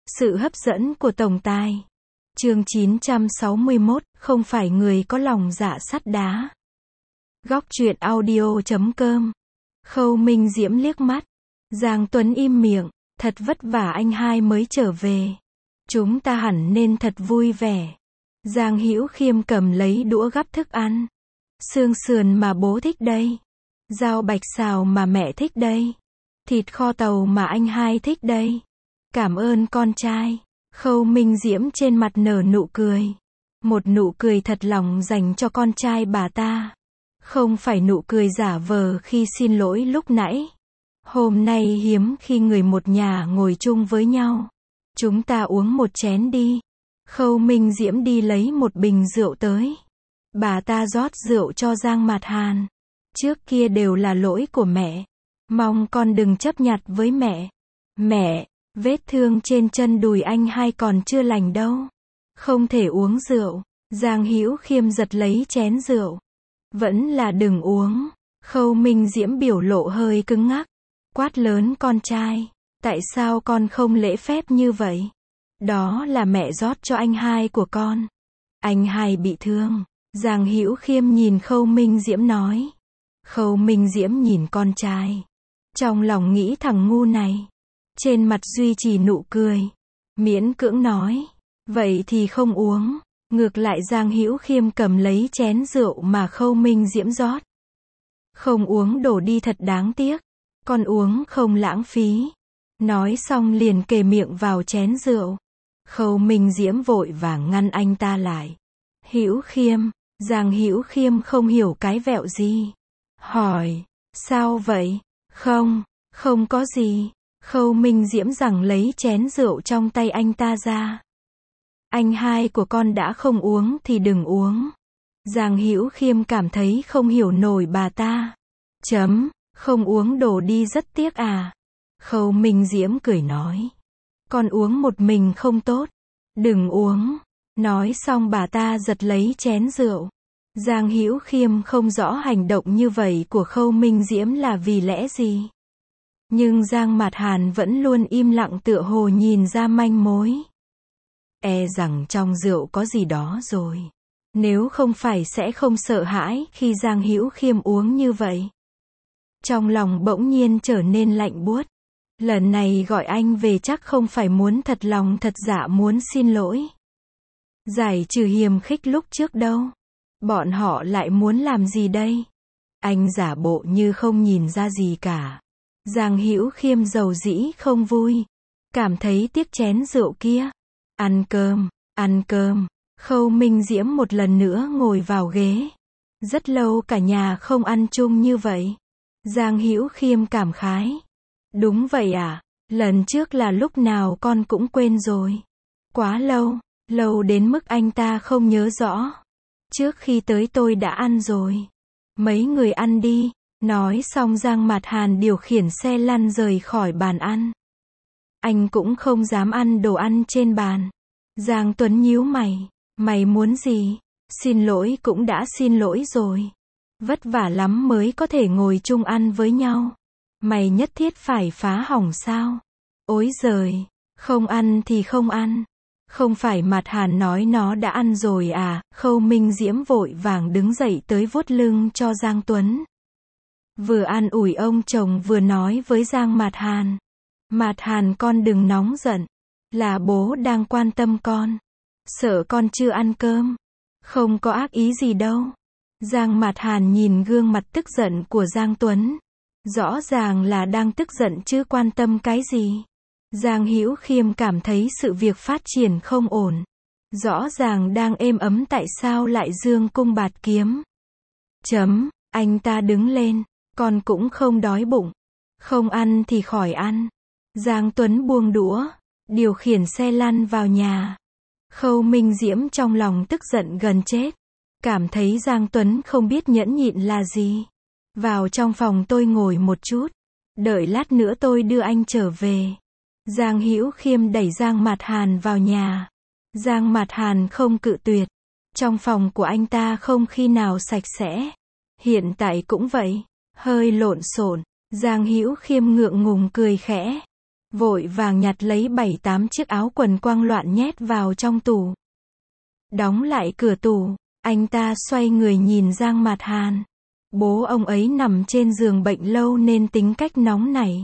Sự hấp dẫn của tổng tài. Chương 961, không phải người có lòng dạ sắt đá. Góc truyện audio.com. Khâu Minh Diễm liếc mắt. Giang Tuấn im miệng, thật vất vả anh hai mới trở về. Chúng ta hẳn nên thật vui vẻ. Giang Hữu Khiêm cầm lấy đũa gắp thức ăn. Xương sườn mà bố thích đây. Rau bạch xào mà mẹ thích đây. Thịt kho tàu mà anh hai thích đây. Cảm ơn con trai. Khâu Minh Diễm trên mặt nở nụ cười. Một nụ cười thật lòng dành cho con trai bà ta. Không phải nụ cười giả vờ khi xin lỗi lúc nãy. Hôm nay hiếm khi người một nhà ngồi chung với nhau. Chúng ta uống một chén đi. Khâu Minh Diễm đi lấy một bình rượu tới. Bà ta rót rượu cho Giang Mạt Hàn. Trước kia đều là lỗi của mẹ. Mong con đừng chấp nhặt với mẹ. Mẹ, vết thương trên chân đùi anh hai còn chưa lành đâu. Không thể uống rượu. Giang Hữu Khiêm giật lấy chén rượu. Vẫn là đừng uống. Khâu Minh Diễm biểu lộ hơi cứng ngắc. Quát lớn con trai. Tại sao con không lễ phép như vậy? Đó là mẹ rót cho anh hai của con. Anh hai bị thương. Giang Hữu Khiêm nhìn Khâu Minh Diễm nói. Khâu Minh Diễm nhìn con trai. Trong lòng nghĩ thằng ngu này. Trên mặt duy trì nụ cười. Miễn cưỡng nói. Vậy thì không uống. Ngược lại Giang Hữu Khiêm cầm lấy chén rượu mà Khâu Minh Diễm rót. Không uống đổ đi thật đáng tiếc. Con uống không lãng phí. Nói xong liền kề miệng vào chén rượu. Khâu Minh Diễm vội vàng ngăn anh ta lại. Hữu Khiêm. Giang Hữu Khiêm không hiểu cái vẹo gì. Hỏi. Sao vậy? Không có gì. Khâu Minh Diễm giằng lấy chén rượu trong tay anh ta ra. Anh hai của con đã không uống thì đừng uống. Giang Hữu Khiêm cảm thấy không hiểu nổi bà ta. Không uống đổ đi rất tiếc à. Khâu Minh Diễm cười nói. Con uống một mình không tốt. Đừng uống. Nói xong bà ta giật lấy chén rượu. Giang Hữu Khiêm không rõ hành động như vậy của Khâu Minh Diễm là vì lẽ gì. Nhưng Giang Mạt Hàn vẫn luôn im lặng tựa hồ nhìn ra manh mối. E rằng trong rượu có gì đó rồi. Nếu không phải sẽ không sợ hãi khi Giang Hữu Khiêm uống như vậy. Trong lòng bỗng nhiên trở nên lạnh buốt. Lần này gọi anh về chắc không phải muốn thật lòng thật dạ muốn xin lỗi. Giải trừ hiềm khích lúc trước đâu. Bọn họ lại muốn làm gì đây? Anh giả bộ như không nhìn ra gì cả. Giang Hữu Khiêm dầu dĩ không vui. Cảm thấy tiếc chén rượu kia. Ăn cơm. Khâu Minh Diễm một lần nữa ngồi vào ghế. Rất lâu cả nhà không ăn chung như vậy. Giang Hữu Khiêm cảm khái. Đúng vậy à, lần trước là lúc nào con cũng quên rồi. Quá lâu đến mức anh ta không nhớ rõ. Trước khi tới tôi đã ăn rồi. Mấy người ăn đi. Nói xong Giang Mạt Hàn điều khiển xe lăn rời khỏi bàn ăn. Anh cũng không dám ăn đồ ăn trên bàn. Giang Tuấn nhíu mày. Mày muốn gì? Xin lỗi cũng đã xin lỗi rồi. Vất vả lắm mới có thể ngồi chung ăn với nhau. Mày nhất thiết phải phá hỏng sao? Ối giời, không ăn thì không ăn. Không phải Mạt Hàn nói nó đã ăn rồi à? Khâu Minh Diễm vội vàng đứng dậy tới vuốt lưng cho Giang Tuấn. Vừa an ủi ông chồng vừa nói với Giang Mạt Hàn. Mạt Hàn con đừng nóng giận. Là bố đang quan tâm con. Sợ con chưa ăn cơm. Không có ác ý gì đâu. Giang Mạt Hàn nhìn gương mặt tức giận của Giang Tuấn. Rõ ràng là đang tức giận chứ quan tâm cái gì. Giang Hữu Khiêm cảm thấy sự việc phát triển không ổn. Rõ ràng đang êm ấm tại sao lại dương cung bạt kiếm. Anh ta đứng lên. Con cũng không đói bụng. Không ăn thì khỏi ăn. Giang Tuấn buông đũa. Điều khiển xe lăn vào nhà. Khâu Minh Diễm trong lòng tức giận gần chết. Cảm thấy Giang Tuấn không biết nhẫn nhịn là gì. Vào trong phòng tôi ngồi một chút. Đợi lát nữa tôi đưa anh trở về. Giang Hữu Khiêm đẩy Giang Mạt Hàn vào nhà. Giang Mạt Hàn không cự tuyệt. Trong phòng của anh ta không khi nào sạch sẽ. Hiện tại cũng vậy. Hơi lộn xộn. Giang Hữu Khiêm ngượng ngùng cười khẽ. vội vàng nhặt lấy 7-8 chiếc áo quần quăng loạn nhét vào trong tủ. Đóng lại cửa tủ, anh ta xoay người nhìn Giang Mạt Hàn. Bố ông ấy nằm trên giường bệnh lâu nên tính cách nóng nảy.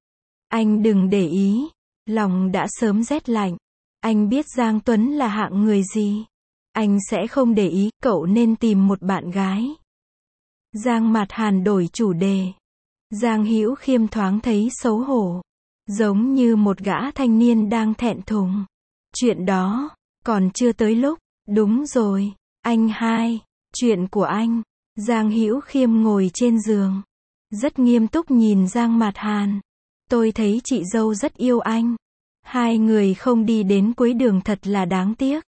Anh đừng để ý, lòng đã sớm rét lạnh. Anh biết Giang Tuấn là hạng người gì. Anh sẽ không để ý, cậu nên tìm một bạn gái. Giang Mạt Hàn đổi chủ đề. Giang Hữu Khiêm thoáng thấy xấu hổ, giống như một gã thanh niên đang thẹn thùng. Chuyện đó, còn chưa tới lúc. Đúng rồi, anh hai, chuyện của anh. Giang Hữu Khiêm ngồi trên giường, rất nghiêm túc nhìn Giang Mạt Hàn. Tôi thấy chị dâu rất yêu anh. Hai người không đi đến cuối đường thật là đáng tiếc.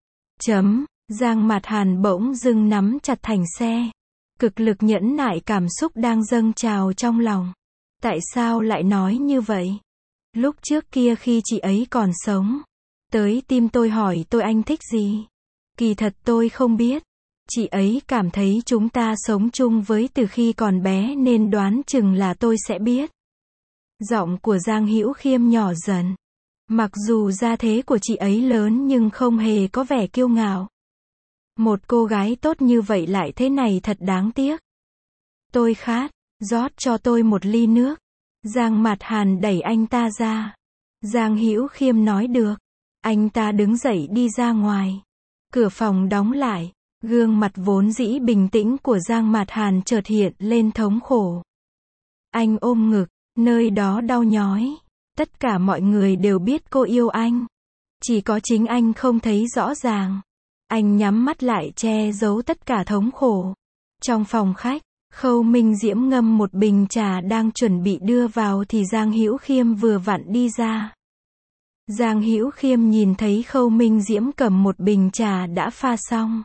Giang Mạt Hàn bỗng dưng nắm chặt thành xe. Cực lực nhẫn nại cảm xúc đang dâng trào trong lòng. Tại sao lại nói như vậy? Lúc trước kia khi chị ấy còn sống, tới tim tôi hỏi tôi anh thích gì? Kỳ thật tôi không biết. Chị ấy cảm thấy chúng ta sống chung với từ khi còn bé nên đoán chừng là tôi sẽ biết. Giọng của Giang Hữu Khiêm nhỏ dần. Mặc dù gia thế của chị ấy lớn nhưng không hề có vẻ kiêu ngạo. Một cô gái tốt như vậy lại thế này thật đáng tiếc. Tôi khát, rót cho tôi một ly nước. Giang Mạt Hàn đẩy anh ta ra. Giang Hữu Khiêm nói được. Anh ta đứng dậy đi ra ngoài. Cửa phòng đóng lại. Gương mặt vốn dĩ bình tĩnh của Giang Mạt Hàn chợt hiện lên thống khổ. Anh ôm ngực, nơi đó đau nhói. Tất cả mọi người đều biết cô yêu anh. Chỉ có chính anh không thấy rõ ràng. Anh nhắm mắt lại che giấu tất cả thống khổ. Trong phòng khách, Khâu Minh Diễm ngâm một bình trà đang chuẩn bị đưa vào thì Giang Hữu Khiêm vừa vặn đi ra. Giang Hữu Khiêm nhìn thấy Khâu Minh Diễm cầm một bình trà đã pha xong.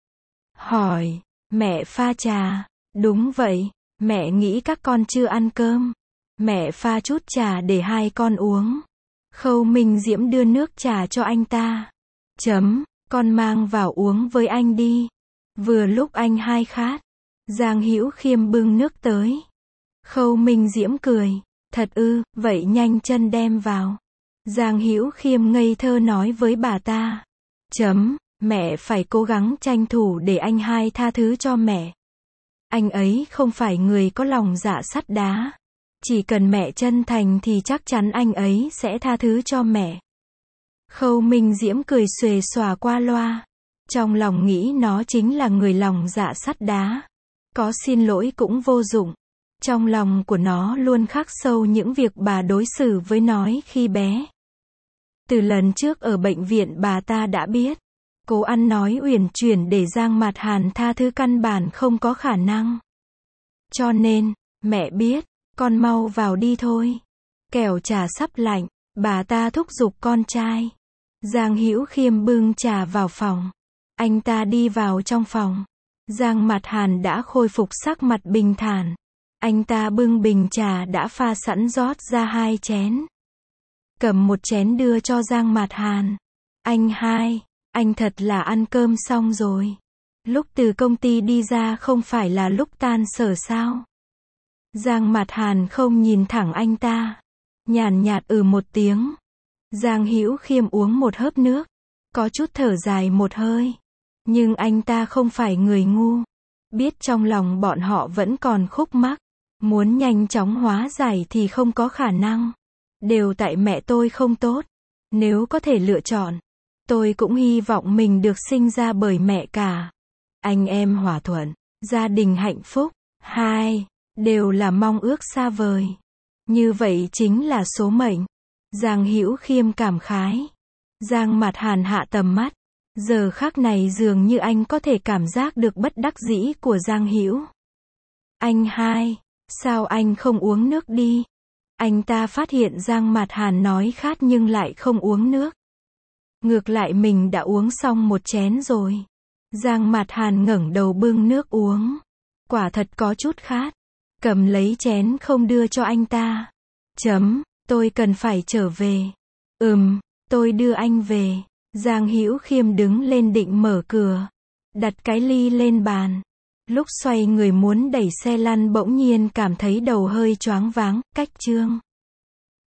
Hỏi, mẹ pha trà? Đúng vậy, mẹ nghĩ các con chưa ăn cơm. Mẹ pha chút trà để hai con uống. Khâu Minh Diễm đưa nước trà cho anh ta. Con mang vào uống với anh đi. Vừa lúc anh hai khát. Giang Hữu Khiêm bưng nước tới. Khâu Minh Diễm cười. Thật ư, vậy nhanh chân đem vào. Giang Hữu Khiêm ngây thơ nói với bà ta. Mẹ phải cố gắng tranh thủ để anh hai tha thứ cho mẹ. Anh ấy không phải người có lòng dạ sắt đá. Chỉ cần mẹ chân thành thì chắc chắn anh ấy sẽ tha thứ cho mẹ. Khâu Minh Diễm cười xuề xòa qua loa. Trong lòng nghĩ nó chính là người lòng dạ sắt đá. Có xin lỗi cũng vô dụng. Trong lòng của nó luôn khắc sâu những việc bà đối xử với nó khi bé. Từ lần trước ở bệnh viện bà ta đã biết. Cố ăn nói uyển chuyển để Giang Mạt Hàn tha thứ căn bản không có khả năng. Cho nên, mẹ biết, con mau vào đi thôi. Kẻo trà sắp lạnh, bà ta thúc giục con trai. Giang Hữu Khiêm bưng trà vào phòng. Anh ta đi vào trong phòng. Giang Mạt Hàn đã khôi phục sắc mặt bình thản. Anh ta bưng bình trà đã pha sẵn rót ra 2 chén. Cầm một chén đưa cho Giang Mạt Hàn. Anh hai, anh thật là ăn cơm xong rồi. Lúc từ công ty đi ra không phải là lúc tan sở sao? Giang Mạt Hàn không nhìn thẳng anh ta. Nhàn nhạt một tiếng. Giang Hữu Khiêm uống một hớp nước. Có chút thở dài một hơi. Nhưng anh ta không phải người ngu. Biết trong lòng bọn họ vẫn còn khúc mắc. Muốn nhanh chóng hóa giải thì không có khả năng. Đều tại mẹ tôi không tốt. Nếu có thể lựa chọn, tôi cũng hy vọng mình được sinh ra bởi mẹ cả. Anh em hòa thuận, gia đình hạnh phúc, đều là mong ước xa vời. Như vậy chính là số mệnh. Giang Hữu Khiêm cảm khái. Giang Mạt Hàn hạ tầm mắt. Giờ khắc này dường như anh có thể cảm giác được bất đắc dĩ của Giang Hữu. Anh hai, sao anh không uống nước đi? Anh ta phát hiện Giang Mạt Hàn nói khát nhưng lại không uống nước. Ngược lại mình đã uống xong một chén rồi. Giang Mạt Hàn ngẩng đầu bưng nước uống. Quả thật có chút khát. Cầm lấy chén không đưa cho anh ta. Tôi cần phải trở về. Tôi đưa anh về. Giang Hữu Khiêm đứng lên định mở cửa. Đặt cái ly lên bàn. Lúc xoay người muốn đẩy xe lăn bỗng nhiên cảm thấy đầu hơi choáng váng. Cách chương